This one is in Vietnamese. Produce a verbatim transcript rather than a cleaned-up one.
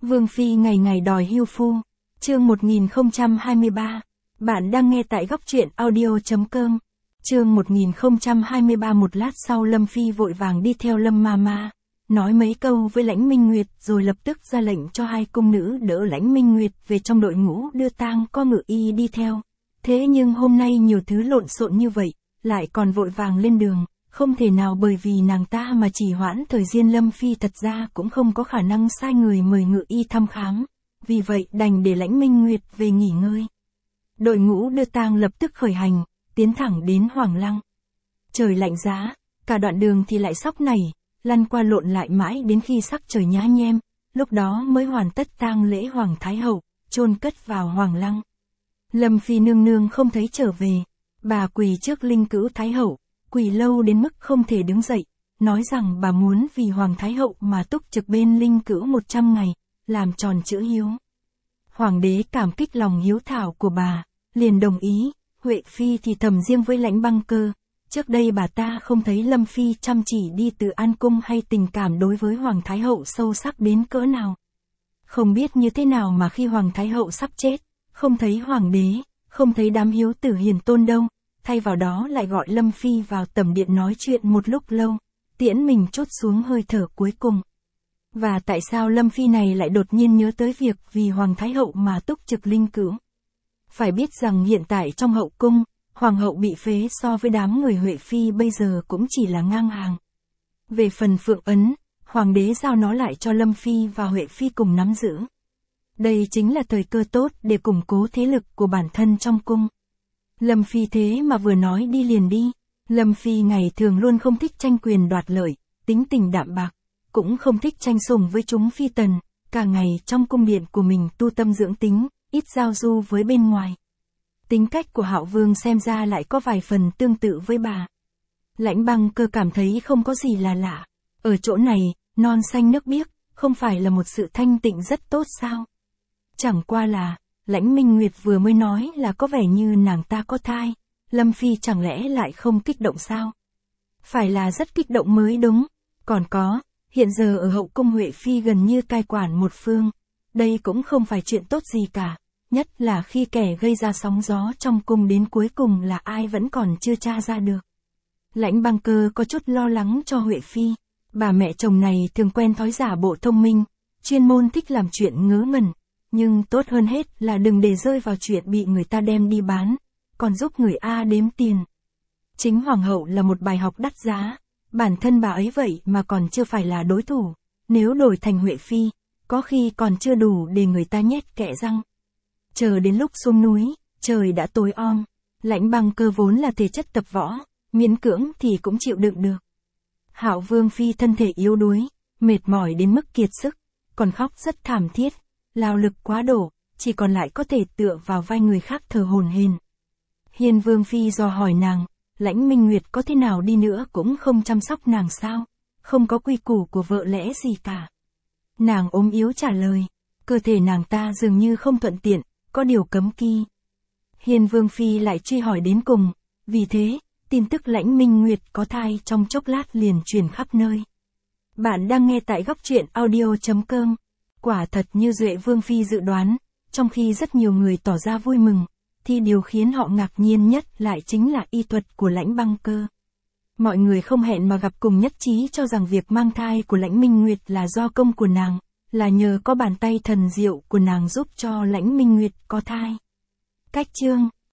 Vương Phi ngày ngày đòi hưu phu. Chương một nghìn không trăm hai mươi ba. Bạn đang nghe tại góc truyện audio.com. Chương một nghìn không trăm hai mươi ba. Một lát sau Lâm Phi vội vàng đi theo Lâm Mama, nói mấy câu với Lãnh Minh Nguyệt rồi lập tức ra lệnh cho hai cung nữ đỡ Lãnh Minh Nguyệt về trong đội ngũ đưa tang, có ngự y đi theo. Thế nhưng hôm nay nhiều thứ lộn xộn như vậy, lại còn vội vàng lên đường, không thể nào bởi vì nàng ta mà trì hoãn thời gian. Lâm Phi thật ra cũng không có khả năng sai người mời ngự y thăm khám, vì vậy đành để Lãnh Minh Nguyệt về nghỉ ngơi. Đội ngũ đưa tang lập tức khởi hành, tiến thẳng đến Hoàng Lăng. Trời lạnh giá, cả đoạn đường thì lại sóc nảy, lăn qua lộn lại mãi đến khi sắc trời nhá nhem, lúc đó mới hoàn tất tang lễ Hoàng Thái Hậu, chôn cất vào Hoàng Lăng. Lâm Phi nương nương không thấy trở về, bà quỳ trước linh cữu Thái Hậu, quỳ lâu đến mức không thể đứng dậy, nói rằng bà muốn vì Hoàng Thái Hậu mà túc trực bên linh cữu một trăm ngày, làm tròn chữ hiếu. Hoàng đế cảm kích lòng hiếu thảo của bà, liền đồng ý. Huệ Phi thì thầm riêng với Lãnh Băng Cơ, trước đây bà ta không thấy Lâm Phi chăm chỉ đi từ An Cung hay tình cảm đối với Hoàng Thái Hậu sâu sắc đến cỡ nào. Không biết như thế nào mà khi Hoàng Thái Hậu sắp chết, không thấy Hoàng đế, không thấy đám hiếu tử hiền tôn đâu, thay vào đó lại gọi Lâm Phi vào tẩm điện nói chuyện một lúc lâu, tiễn mình trút xuống hơi thở cuối cùng. Và tại sao Lâm Phi này lại đột nhiên nhớ tới việc vì Hoàng Thái Hậu mà túc trực linh cữu? Phải biết rằng hiện tại trong hậu cung, Hoàng hậu bị phế so với đám người Huệ Phi bây giờ cũng chỉ là ngang hàng. Về phần Phượng Ấn, Hoàng đế giao nó lại cho Lâm Phi và Huệ Phi cùng nắm giữ. Đây chính là thời cơ tốt để củng cố thế lực của bản thân trong cung. Lâm Phi thế mà vừa nói đi liền đi. Lâm Phi ngày thường luôn không thích tranh quyền đoạt lợi, tính tình đạm bạc, cũng không thích tranh sủng với chúng phi tần, cả ngày trong cung điện của mình tu tâm dưỡng tính, ít giao du với bên ngoài. Tính cách của Hạo Vương xem ra lại có vài phần tương tự với bà. Lãnh Băng Cơ cảm thấy không có gì là lạ. Ở chỗ này, non xanh nước biếc, không phải là một sự thanh tịnh rất tốt sao? Chẳng qua là, Lãnh Minh Nguyệt vừa mới nói là có vẻ như nàng ta có thai, Lâm Phi chẳng lẽ lại không kích động sao? Phải là rất kích động mới đúng. Còn có, hiện giờ ở hậu cung Huệ Phi gần như cai quản một phương, đây cũng không phải chuyện tốt gì cả. Nhất là khi kẻ gây ra sóng gió trong cung đến cuối cùng là ai vẫn còn chưa tra ra được. Lãnh Băng Cơ có chút lo lắng cho Huệ Phi. Bà mẹ chồng này thường quen thói giả bộ thông minh, chuyên môn thích làm chuyện ngớ ngẩn, nhưng tốt hơn hết là đừng để rơi vào chuyện bị người ta đem đi bán, còn giúp người A đếm tiền. Chính Hoàng hậu là một bài học đắt giá, bản thân bà ấy vậy mà còn chưa phải là đối thủ, nếu đổi thành Huệ Phi, có khi còn chưa đủ để người ta nhét kẽ răng. Chờ đến lúc xuống núi, trời đã tối om, Lãnh Băng Cơ vốn là thể chất tập võ, miễn cưỡng thì cũng chịu đựng được. Hạo Vương Phi thân thể yếu đuối, mệt mỏi đến mức kiệt sức, còn khóc rất thảm thiết, lao lực quá đổ, chỉ còn lại có thể tựa vào vai người khác thở hổn hển. Hiên Vương Phi dò hỏi nàng, Lãnh Minh Nguyệt có thế nào đi nữa cũng không chăm sóc nàng sao, không có quy củ của vợ lẽ gì cả. Nàng ốm yếu trả lời, cơ thể nàng ta dường như không thuận tiện, có điều cấm kỵ. Hiên Vương Phi lại truy hỏi đến cùng, vì thế, tin tức Lãnh Minh Nguyệt có thai trong chốc lát liền truyền khắp nơi. Bạn đang nghe tại góc truyện audio.com. Quả thật như Duệ Vương Phi dự đoán, trong khi rất nhiều người tỏ ra vui mừng, thì điều khiến họ ngạc nhiên nhất lại chính là y thuật của Lãnh Băng Cơ. Mọi người không hẹn mà gặp cùng nhất trí cho rằng việc mang thai của Lãnh Minh Nguyệt là do công của nàng, là nhờ có bàn tay thần diệu của nàng giúp cho Lãnh Minh Nguyệt có thai. Cách chương